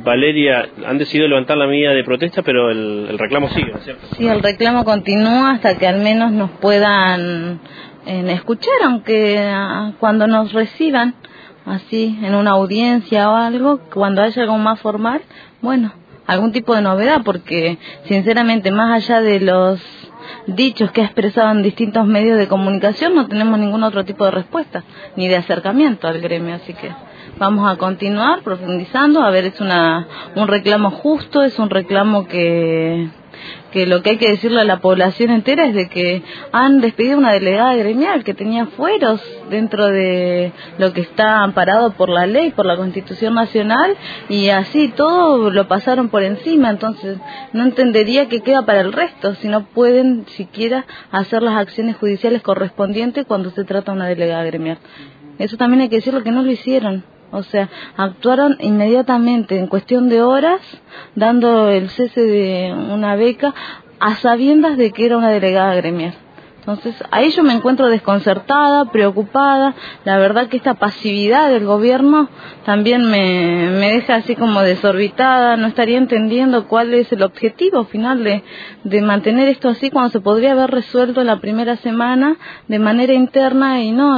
Valeria, han decidido levantar la medida de protesta, pero el reclamo sigue, ¿no es cierto? Sí, el reclamo continúa hasta que al menos nos puedan escuchar, aunque cuando nos reciban, así, en una audiencia o algo, cuando haya algo más formal, bueno, algún tipo de novedad, porque sinceramente, más allá de los dichos que ha expresado en distintos medios de comunicación, no tenemos ningún otro tipo de respuesta, ni de acercamiento al gremio, así que vamos a continuar profundizando. A ver, es un reclamo justo, es un reclamo que lo que hay que decirle a la población entera es de que han despedido una delegada gremial que tenía fueros dentro de lo que está amparado por la ley, por la Constitución Nacional, y así todo lo pasaron por encima. Entonces no entendería qué queda para el resto si no pueden siquiera hacer las acciones judiciales correspondientes cuando se trata de una delegada gremial. Eso también hay que decirlo, que no lo hicieron. O sea, actuaron inmediatamente, en cuestión de horas, dando el cese de una beca a sabiendas de que era una delegada gremial. Entonces, ahí yo me encuentro desconcertada, preocupada. La verdad que esta pasividad del gobierno también me deja así como desorbitada. No estaría entendiendo cuál es el objetivo final de mantener esto así, cuando se podría haber resuelto la primera semana de manera interna. Y no,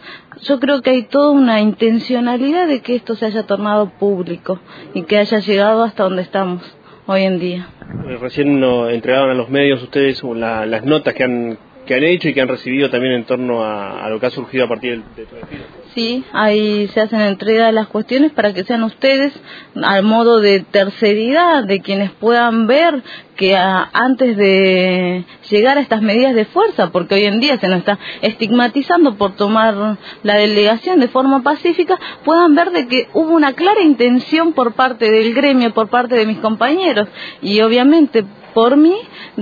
yo creo que hay toda una intencionalidad de que esto se haya tornado público y que haya llegado hasta donde estamos hoy en día. Recién nos entregaron a los medios ustedes las notas que han hecho y que han recibido también en torno a lo que ha surgido a partir de tu despido. Sí, ahí se hacen entrega de las cuestiones para que sean ustedes, al modo de terceridad, de quienes puedan ver que antes de llegar a estas medidas de fuerza, porque hoy en día se nos está estigmatizando por tomar la delegación de forma pacífica, puedan ver de que hubo una clara intención por parte del gremio, por parte de mis compañeros, y obviamente por mí,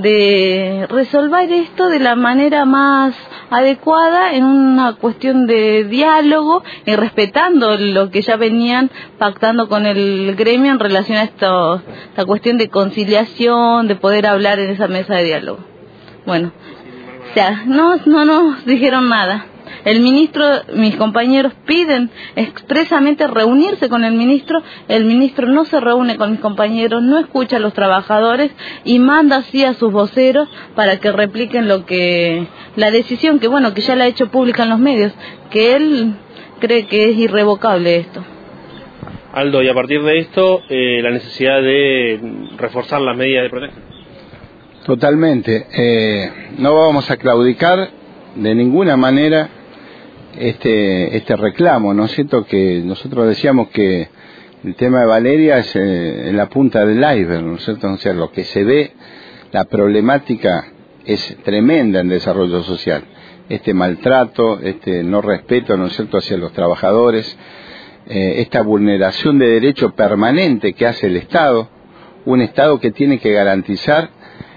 de resolver esto de la manera más adecuada, en una cuestión de diálogo y respetando lo que ya venían pactando con el gremio en relación a esta cuestión de conciliación, de poder hablar en esa mesa de diálogo. Bueno, o sea, no nos dijeron nada. El ministro, mis compañeros piden expresamente reunirse con el ministro no se reúne con mis compañeros, no escucha a los trabajadores y manda así a sus voceros para que repliquen la decisión que ya la ha hecho pública en los medios, que él cree que es irrevocable esto. Aldo, y a partir de esto, la necesidad de reforzar las medidas de protesta. Totalmente, no vamos a claudicar de ninguna manera este reclamo, ¿no es cierto? Que nosotros decíamos que el tema de Valeria es en la punta del iceberg, ¿no es cierto? O sea, lo que se ve, la problemática es tremenda en desarrollo social. Este maltrato, este no respeto, ¿no es cierto?, hacia los trabajadores, esta vulneración de derecho permanente que hace el Estado, un Estado que tiene que garantizar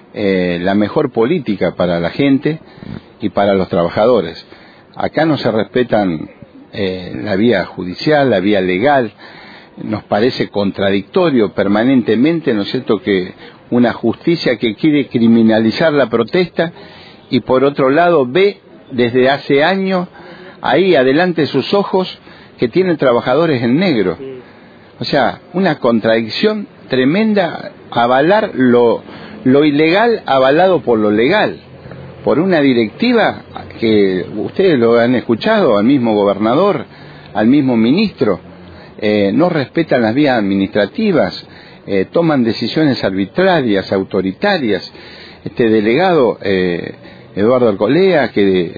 la mejor política para la gente y para los trabajadores. Acá no se respetan la vía judicial, la vía legal. Nos parece contradictorio permanentemente, ¿no es cierto?, que una justicia que quiere criminalizar la protesta y por otro lado ve desde hace años ahí adelante de sus ojos que tienen trabajadores en negro. O sea, una contradicción tremenda, avalar lo ilegal avalado por lo legal, por una directiva que ustedes lo han escuchado, al mismo gobernador, al mismo ministro, no respetan las vías administrativas, toman decisiones arbitrarias, autoritarias. Este delegado, Eduardo Alcolea, que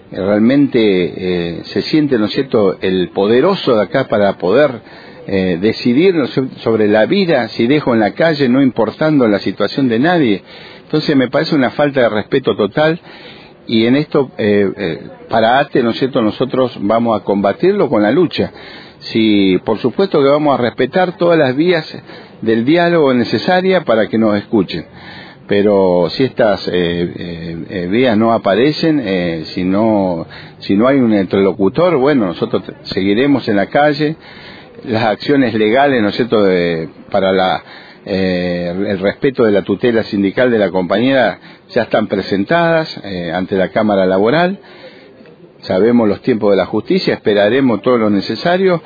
realmente se siente, ¿no es cierto?, el poderoso de acá para poder decidir, ¿no?, sobre la vida, si dejo en la calle, no importando la situación de nadie. Entonces me parece una falta de respeto total, y en esto para ATE, ¿no es cierto?, nosotros vamos a combatirlo con la lucha. Sí, por supuesto que vamos a respetar todas las vías del diálogo necesarias para que nos escuchen, pero si estas vías no aparecen, si no hay un interlocutor, bueno, nosotros seguiremos en la calle. Las acciones legales, ¿no es cierto?, para el respeto de la tutela sindical de la compañera ya están presentadas ante la Cámara Laboral. Sabemos los tiempos de la justicia, esperaremos todo lo necesario,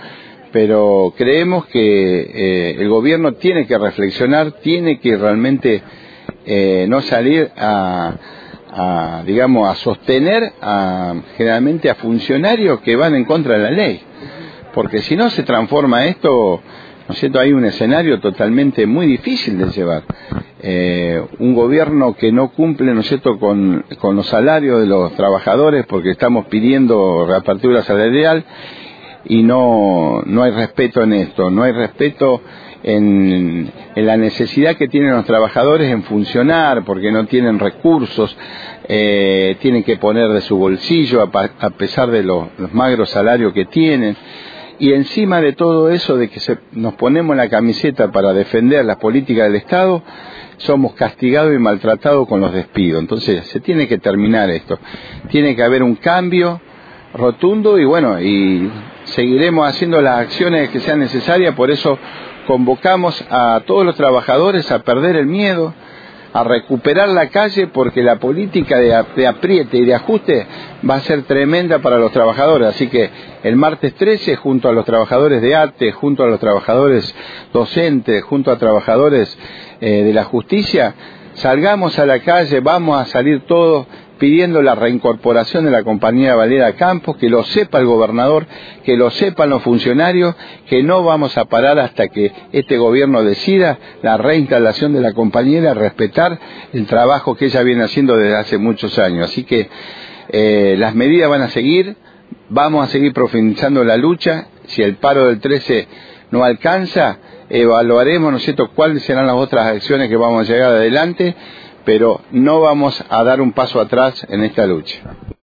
pero creemos que el gobierno tiene que reflexionar, tiene que realmente no salir digamos, a sostener generalmente a funcionarios que van en contra de la ley, porque si no se transforma esto, ¿no es cierto? Hay un escenario totalmente muy difícil de llevar. Un gobierno que no cumple, ¿no es cierto?, con los salarios de los trabajadores, porque estamos pidiendo reapertura salarial y no hay respeto en esto, no hay respeto en la necesidad que tienen los trabajadores en funcionar, porque no tienen recursos, tienen que poner de su bolsillo a pesar de los magros salarios que tienen. Y encima de todo eso, de que nos ponemos la camiseta para defender las políticas del Estado, somos castigados y maltratados con los despidos. Entonces se tiene que terminar esto, tiene que haber un cambio rotundo, y bueno, y seguiremos haciendo las acciones que sean necesarias. Por eso convocamos a todos los trabajadores a perder el miedo, a recuperar la calle, porque la política de apriete y de ajuste va a ser tremenda para los trabajadores. Así que el martes 13, junto a los trabajadores de ATE, junto a los trabajadores docentes, junto a trabajadores de la justicia, salgamos a la calle, vamos a salir todos pidiendo la reincorporación de la compañía Valera Campos, que lo sepa el gobernador, que lo sepan los funcionarios, que no vamos a parar hasta que este gobierno decida la reinstalación de la compañera, respetar el trabajo que ella viene haciendo desde hace muchos años. Así que las medidas van a seguir, vamos a seguir profundizando la lucha. Si el paro del 13 no alcanza, evaluaremos, ¿no es cierto?, cuáles serán las otras acciones que vamos a llegar adelante, pero no vamos a dar un paso atrás en esta lucha.